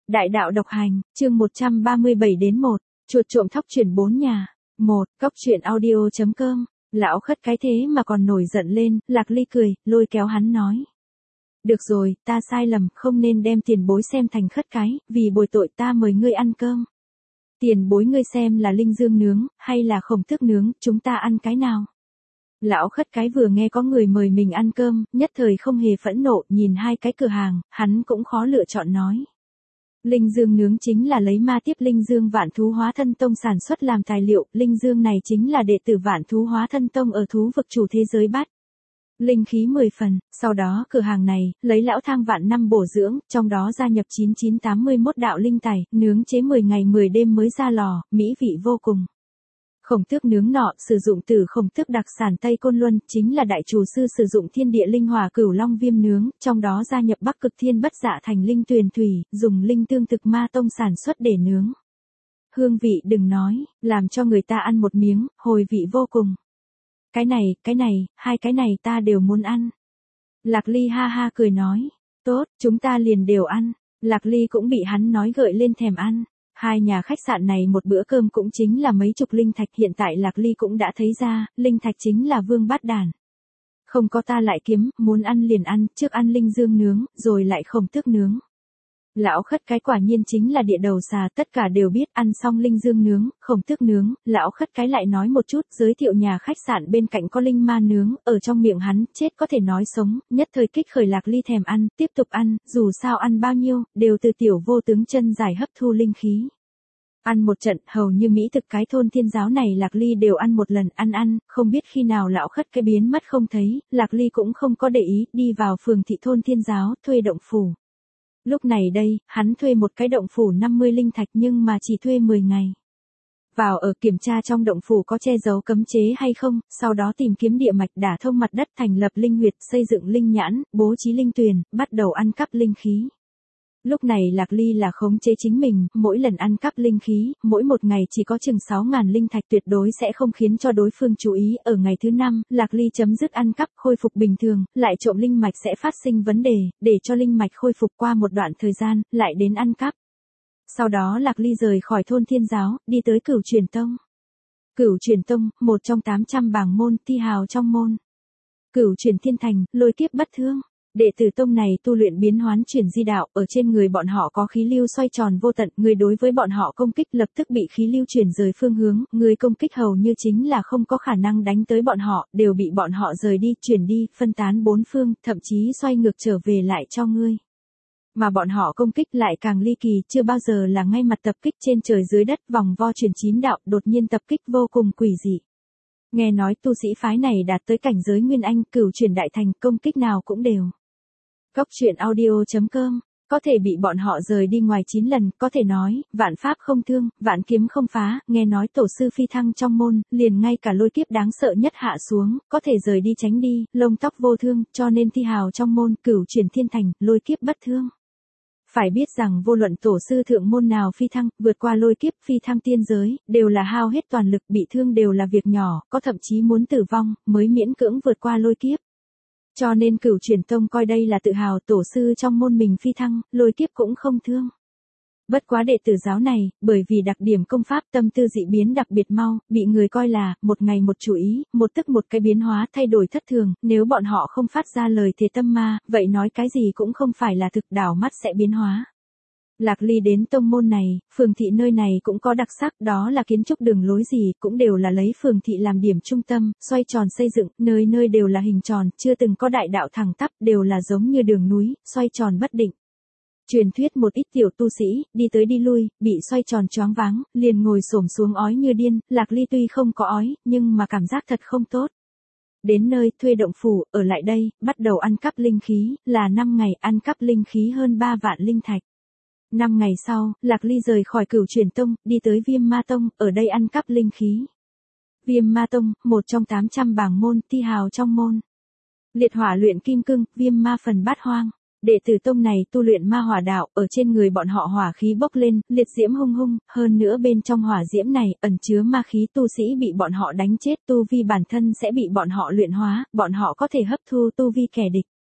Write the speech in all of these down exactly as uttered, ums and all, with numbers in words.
Đại đạo độc hành, chương một trăm ba mươi bảy đến một, chuột trộm thóc chuyển bốn nhà. một. Cóc truyện audio chấm com. Lão khất cái thế mà còn nổi giận lên, Lạc Ly cười, lôi kéo hắn nói. Được rồi, ta sai lầm, không nên đem tiền bối xem thành khất cái, vì bồi tội ta mời ngươi ăn cơm. Tiền bối ngươi xem là linh dương nướng, hay là khổng tước nướng, chúng ta ăn cái nào? Lão khất cái vừa nghe có người mời mình ăn cơm, nhất thời không hề phẫn nộ, nhìn hai cái cửa hàng, hắn cũng khó lựa chọn nói. Linh dương nướng chính là lấy ma tiếp linh dương vạn thú hóa thân tông sản xuất làm tài liệu, linh dương này chính là đệ tử vạn thú hóa thân tông ở thú vực chủ thế giới bắt. Linh khí mười phần, sau đó cửa hàng này, lấy lão thang vạn năm bổ dưỡng, trong đó gia nhập chín chín tám mươi mốt đạo linh tài, nướng chế mười ngày mười đêm mới ra lò, mỹ vị vô cùng. Khổng tước nướng nọ, sử dụng từ khổng tước đặc sản Tây Côn Luân, chính là đại chủ sư sử dụng thiên địa linh hỏa cửu long viêm nướng, trong đó gia nhập bắc cực thiên bất dạ thành linh tuyền thủy, dùng linh tương thực ma tông sản xuất để nướng. Hương vị đừng nói, làm cho người ta ăn một miếng, hồi vị vô cùng. Cái này, cái này, hai cái này ta đều muốn ăn. Lạc Ly ha ha cười nói, tốt, chúng ta liền đều ăn. Lạc Ly cũng bị hắn nói gợi lên thèm ăn. Hai nhà khách sạn này một bữa cơm cũng chính là mấy chục linh thạch, hiện tại Lạc Ly cũng đã thấy ra, linh thạch chính là vương bát đàn. Không có ta lại kiếm, muốn ăn liền ăn, trước ăn linh dương nướng, rồi lại khổng tước nướng. Lão khất cái quả nhiên chính là địa đầu xà, tất cả đều biết, ăn xong linh dương nướng, khổng tước nướng, lão khất cái lại nói một chút, giới thiệu nhà khách sạn bên cạnh có linh ma nướng, ở trong miệng hắn, chết có thể nói sống, nhất thời kích khởi Lạc Ly thèm ăn, tiếp tục ăn, dù sao ăn bao nhiêu, đều từ tiểu vô tướng chân giải hấp thu linh khí. Ăn một trận, hầu như mỹ thực cái thôn thiên giáo này Lạc Ly đều ăn một lần, ăn ăn, không biết khi nào lão khất cái biến mất không thấy, Lạc Ly cũng không có để ý, đi vào phường thị thôn thiên giáo, thuê động phủ. Lúc này đây, hắn thuê một cái động phủ năm mươi linh thạch nhưng mà chỉ thuê mười ngày. Vào ở kiểm tra trong động phủ có che giấu cấm chế hay không, sau đó tìm kiếm địa mạch đả thông mặt đất, thành lập linh huyệt, xây dựng linh nhãn, bố trí linh tuyền, bắt đầu ăn cắp linh khí. Lúc này Lạc Ly là khống chế chính mình, mỗi lần ăn cắp linh khí, mỗi một ngày chỉ có chừng sáu ngàn linh thạch, tuyệt đối sẽ không khiến cho đối phương chú ý. Ở ngày thứ năm, Lạc Ly chấm dứt ăn cắp, khôi phục bình thường, lại trộm linh mạch sẽ phát sinh vấn đề, để cho linh mạch khôi phục qua một đoạn thời gian, lại đến ăn cắp. Sau đó Lạc Ly rời khỏi thôn thiên giáo, đi tới Cửu Truyền Tông. Cửu Truyền Tông, một trong tám trăm bảng môn, thi hào trong môn. Cửu Truyền Thiên Thành, lôi kiếp bất thương. Đệ tử tông này tu luyện biến hoán chuyển di đạo, ở trên người bọn họ có khí lưu xoay tròn vô tận, người đối với bọn họ công kích lập tức bị khí lưu chuyển rời phương hướng, người công kích hầu như chính là không có khả năng đánh tới bọn họ, đều bị bọn họ rời đi, chuyển đi, phân tán bốn phương, thậm chí xoay ngược trở về lại cho ngươi. Mà bọn họ công kích lại càng ly kỳ, chưa bao giờ là ngay mặt tập kích trên trời dưới đất, vòng vo chuyển chín đạo, đột nhiên tập kích vô cùng quỷ dị. Nghe nói tu sĩ phái này đạt tới cảnh giới nguyên anh, cửu chuyển đại thành, công kích nào cũng đều. Cóc truyện audio chấm com, có thể bị bọn họ rời đi ngoài chín lần, có thể nói, vạn pháp không thương, vạn kiếm không phá, nghe nói tổ sư phi thăng trong môn, liền ngay cả lôi kiếp đáng sợ nhất hạ xuống, có thể rời đi tránh đi, lông tóc vô thương, cho nên thi hào trong môn, cửu chuyển thiên thành, lôi kiếp bất thương. Phải biết rằng vô luận tổ sư thượng môn nào phi thăng, vượt qua lôi kiếp phi thăng tiên giới, đều là hao hết toàn lực, bị thương đều là việc nhỏ, có thậm chí muốn tử vong, mới miễn cưỡng vượt qua lôi kiếp. Cho nên Cửu Truyền Tông coi đây là tự hào, tổ sư trong môn mình phi thăng, lôi kiếp cũng không thương. Bất quá đệ tử giáo này, bởi vì đặc điểm công pháp tâm tư dị biến đặc biệt mau, bị người coi là, một ngày một chủ ý, một tức một cái biến hóa thay đổi thất thường, nếu bọn họ không phát ra lời thề tâm ma, vậy nói cái gì cũng không phải là thực, đảo mắt sẽ biến hóa. Lạc Ly đến tông môn này, phường thị nơi này cũng có đặc sắc, đó là kiến trúc đường lối gì, cũng đều là lấy phường thị làm điểm trung tâm, xoay tròn xây dựng, nơi nơi đều là hình tròn, chưa từng có đại đạo thẳng tắp, đều là giống như đường núi, xoay tròn bất định. Truyền thuyết một ít tiểu tu sĩ, đi tới đi lui, bị xoay tròn choáng váng, liền ngồi xổm xuống ói như điên, Lạc Ly tuy không có ói, nhưng mà cảm giác thật không tốt. Đến nơi, thuê động phủ, ở lại đây, bắt đầu ăn cắp linh khí, là năm ngày, ăn cắp linh khí hơn ba vạn linh thạch. Năm ngày sau, Lạc Ly rời khỏi Cửu Truyền Tông, đi tới Viêm Ma Tông, ở đây ăn cắp linh khí. Viêm Ma Tông, một trong tám trăm bảng môn, thi hào trong môn. Liệt hỏa luyện kim cương, viêm ma phần bát hoang. Đệ tử tông này tu luyện ma hỏa đạo, ở trên người bọn họ hỏa khí bốc lên, liệt diễm hung hung, hơn nữa bên trong hỏa diễm này ẩn chứa ma khí, tu sĩ bị bọn họ đánh chết, tu vi bản thân sẽ bị bọn họ luyện hóa, bọn họ có thể hấp thu tu vi kẻ địch.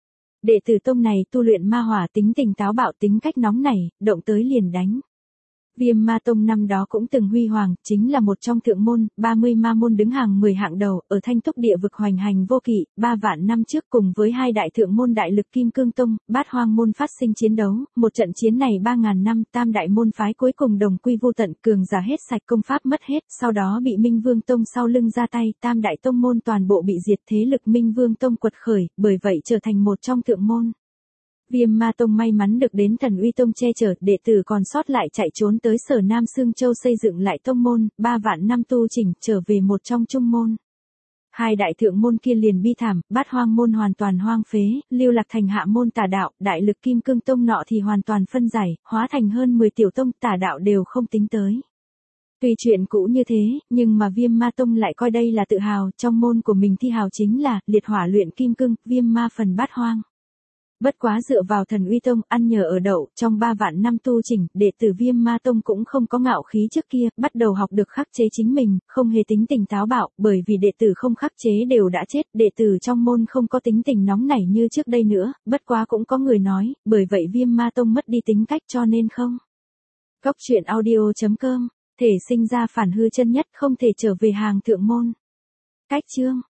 Đệ tử tông này tu luyện ma hỏa, tính tình táo bạo, tính cách nóng nảy, động tới liền đánh. Viêm ma tông năm đó cũng từng huy hoàng, chính là một trong thượng môn, ba mươi ma môn đứng hàng mười hạng đầu, ở Thanh Túc địa vực hoành hành vô kỵ, ba vạn năm trước cùng với hai đại thượng môn đại lực Kim Cương Tông, Bát Hoang môn phát sinh chiến đấu, một trận chiến này ba ngàn năm, tam đại môn phái cuối cùng đồng quy vô tận, cường giả hết sạch, công pháp mất hết, sau đó bị Minh Vương Tông sau lưng ra tay, tam đại tông môn toàn bộ bị diệt, thế lực Minh Vương Tông quật khởi, bởi vậy trở thành một trong thượng môn. Viêm ma tông may mắn được đến Thần Uy Tông che chở, đệ tử còn sót lại chạy trốn tới Sở Nam Sương Châu xây dựng lại tông môn, ba vạn năm tu chỉnh, trở về một trong trung môn. Hai đại thượng môn kia liền bi thảm, Bát Hoang môn hoàn toàn hoang phế, lưu lạc thành hạ môn tà đạo, đại lực Kim Cương Tông nọ thì hoàn toàn phân giải, hóa thành hơn mười tiểu tông, tà đạo đều không tính tới. Tuy chuyện cũ như thế, nhưng mà Viêm Ma Tông lại coi đây là tự hào, trong môn của mình thi hào chính là liệt hỏa luyện kim cương, Viêm Ma phần Bát Hoang. Bất quá dựa vào Thần Uy Tông, ăn nhờ ở đậu, trong ba vạn năm tu chỉnh, đệ tử Viêm Ma Tông cũng không có ngạo khí trước kia, bắt đầu học được khắc chế chính mình, không hề tính tình táo bạo, bởi vì đệ tử không khắc chế đều đã chết, đệ tử trong môn không có tính tình nóng nảy như trước đây nữa, bất quá cũng có người nói, bởi vậy Viêm Ma Tông mất đi tính cách cho nên không. Cốc truyện audio chấm com, thể sinh ra phản hư chân nhất, không thể trở về hàng thượng môn. Cách chương